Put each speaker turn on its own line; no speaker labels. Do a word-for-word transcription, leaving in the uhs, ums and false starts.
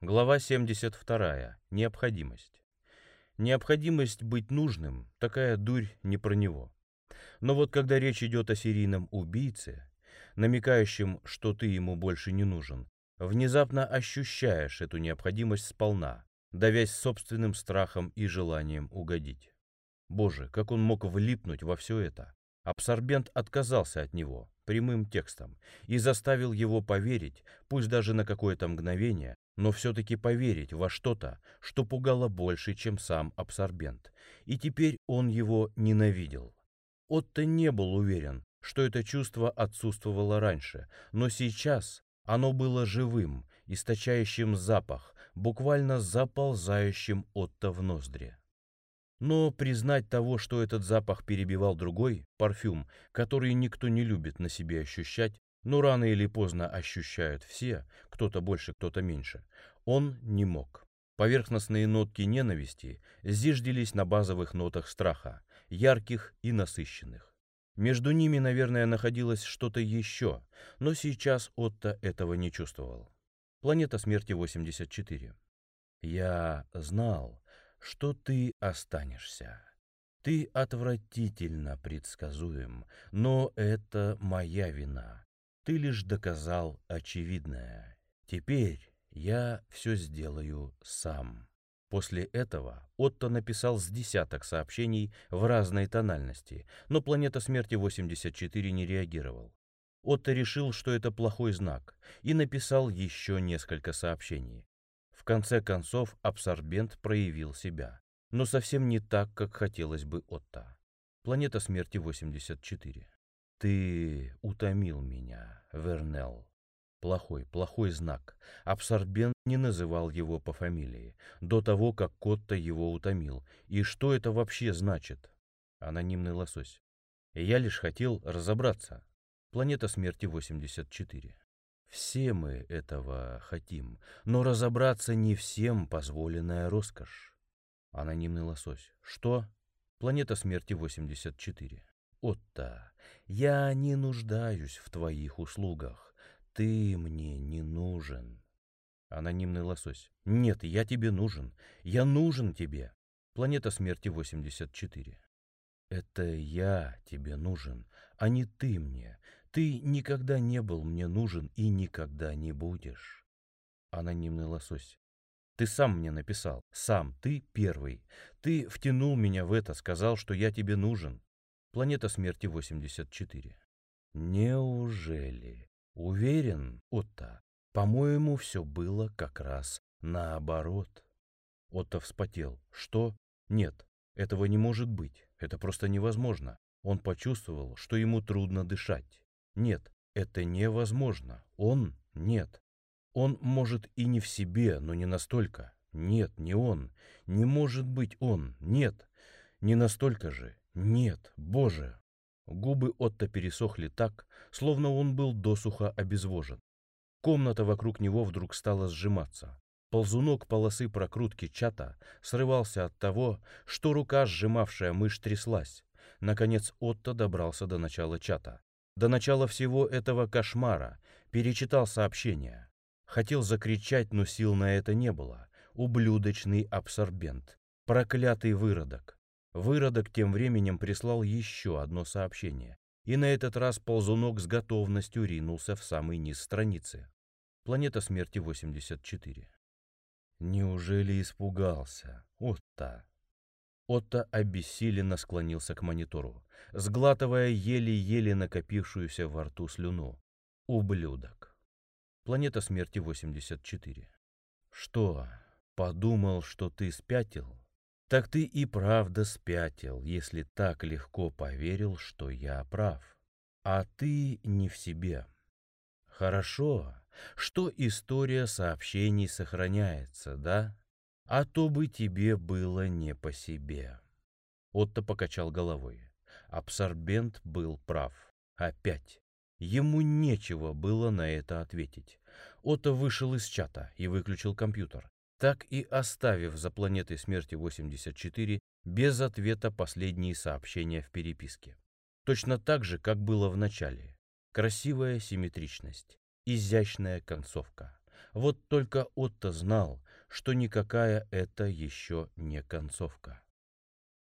Глава семьдесят вторая. Необходимость. Необходимость быть нужным, такая дурь не про него. Но вот когда речь идет о серийном убийце, намекающем, что ты ему больше не нужен, внезапно ощущаешь эту необходимость сполна, давясь собственным страхом и желанием угодить. Боже, как он мог влипнуть во все это? Абсорбент отказался от него прямым текстом и заставил его поверить, пусть даже на какое-то мгновение, но все-таки поверить во что-то, что пугало больше, чем сам абсорбент. И теперь он его ненавидел. Отто не был уверен, что это чувство отсутствовало раньше, но сейчас оно было живым, источающим запах, буквально заползающим Отто в ноздри. Но признать того, что этот запах перебивал другой, парфюм, который никто не любит на себе ощущать, но рано или поздно ощущают все, кто-то больше, кто-то меньше, он не мог. Поверхностные нотки ненависти зиждились на базовых нотах страха, ярких и насыщенных. Между ними, наверное, находилось что-то еще, но сейчас Отто этого не чувствовал. Планета смерти восемьдесят четыре. Я знал, что ты останешься. Ты отвратительно предсказуем, но это моя вина. Ты лишь доказал очевидное. Теперь я все сделаю сам. После этого Отто написал с десяток сообщений в разной тональности, но планета смерти восемьдесят четыре не реагировал. Отто решил, что это плохой знак, и написал еще несколько сообщений. В конце концов, абсорбент проявил себя, но совсем не так, как хотелось бы Отто. Планета смерти восемьдесят четыре. Ты утомил меня, Вернел. Плохой, плохой знак. Абсорбент не называл его по фамилии, до того, как Отто его утомил. И что это вообще значит? Анонимный лосось. Я лишь хотел разобраться. Планета смерти восемьдесят четыре. Все мы этого хотим, но разобраться не всем позволенная роскошь. Анонимный лосось. Что? Планета смерти восемьдесят четыре. Отто, я не нуждаюсь в твоих услугах. Ты мне не нужен. Анонимный лосось. Нет, я тебе нужен. Я нужен тебе. Планета смерти восемьдесят четыре. Это я тебе нужен, а не ты мне. Ты никогда не был мне нужен и никогда не будешь. Анонимный лосось. Ты сам мне написал. Сам, ты первый. Ты втянул меня в это, сказал, что я тебе нужен. Планета смерти восемьдесят четыре. Неужели? Уверен, Отто? По-моему, все было как раз наоборот. Отто вспотел. Что? Нет, этого не может быть. Это просто невозможно. Он почувствовал, что ему трудно дышать. Нет, это невозможно. Он? Нет. Он, может, и не в себе, но не настолько. Нет, не он. Не может быть он. Нет. Не настолько же. Нет. Боже. Губы Отто пересохли так, словно он был досуха обезвожен. Комната вокруг него вдруг стала сжиматься. Ползунок полосы прокрутки чата срывался от того, что рука, сжимавшая мышь, тряслась. Наконец Отто добрался до начала чата. До начала всего этого кошмара. Перечитал сообщение. Хотел закричать, но сил на это не было. Ублюдочный абсорбент. Проклятый выродок. Выродок тем временем прислал еще одно сообщение. И на этот раз ползунок с готовностью ринулся в самый низ страницы. Планета смерти восемьдесят четыре. Неужели испугался? Отто. Отто обессиленно склонился к монитору, сглатывая еле-еле накопившуюся во рту слюну. Ублюдок. Планета смерти восемьдесят четыре. Что, подумал, что ты спятил? Так ты и правда спятил, если так легко поверил, что я прав. А ты не в себе. Хорошо, что история сообщений сохраняется, да? А то бы тебе было не по себе. Отто покачал головой. Абсорбент был прав. Опять. Ему нечего было на это ответить. Отто вышел из чата и выключил компьютер, так и оставив за планетой смерти восемьдесят четыре без ответа последние сообщения в переписке. Точно так же, как было в начале. Красивая симметричность, изящная концовка. Вот только Отто знал, что никакая это еще не концовка.